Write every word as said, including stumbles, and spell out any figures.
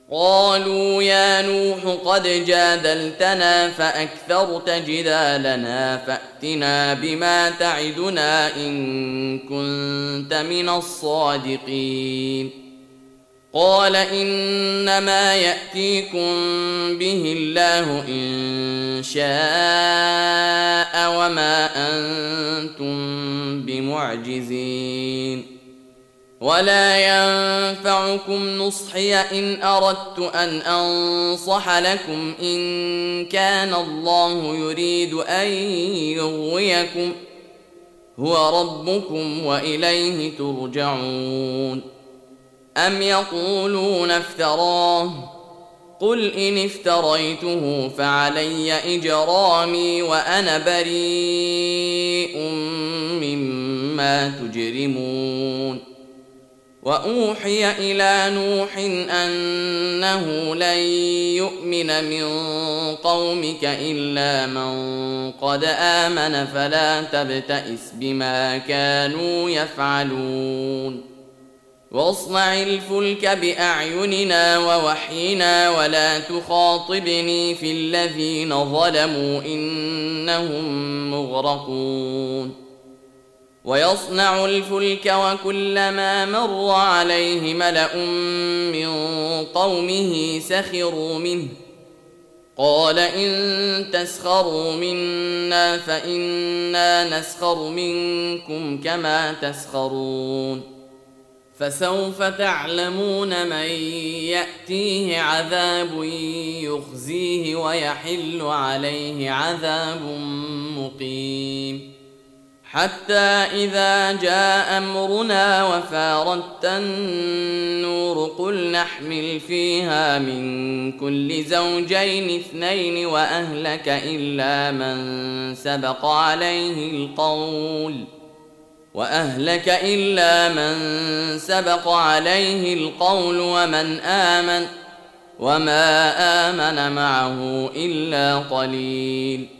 قالوا يا نوح قد جادلتنا فأكثرت جدالنا فأتنا بما تعدنا إن كنت من الصادقين. قال إنما يأتيكم به الله إن شاء وما أنتم بمعجزين. ولا ينفعكم نصحي إن أردت أن أنصح لكم إن كان الله يريد أن يغويكم هو ربكم وإليه ترجعون. أم يقولون افتراه قل إن افتريته فعلي إجرامي وأنا بريء مما تجرمون. وأوحي إلى نوح أنه لن يؤمن من قومك إلا من قد آمن فلا تبتئس بما كانوا يفعلون. واصنع الفلك بأعيننا ووحينا ولا تخاطبني في الذين ظلموا إنهم مغرقون. ويصنع الفلك وكلما مر عليه ملأ من قومه سخروا منه قال إن تسخروا منا فإنا نسخر منكم كما تسخرون. فسوف تعلمون من يأتيه عذاب يخزيه ويحل عليه عذاب مقيم. حتى إذا جاء أمرنا وفارت النور قل نحمل فيها من كل زوجين اثنين وأهلك إلا من سبق عليه القول وأهلك إلا من سبق عليه القول ومن آمن وما آمن معه إلا قليل.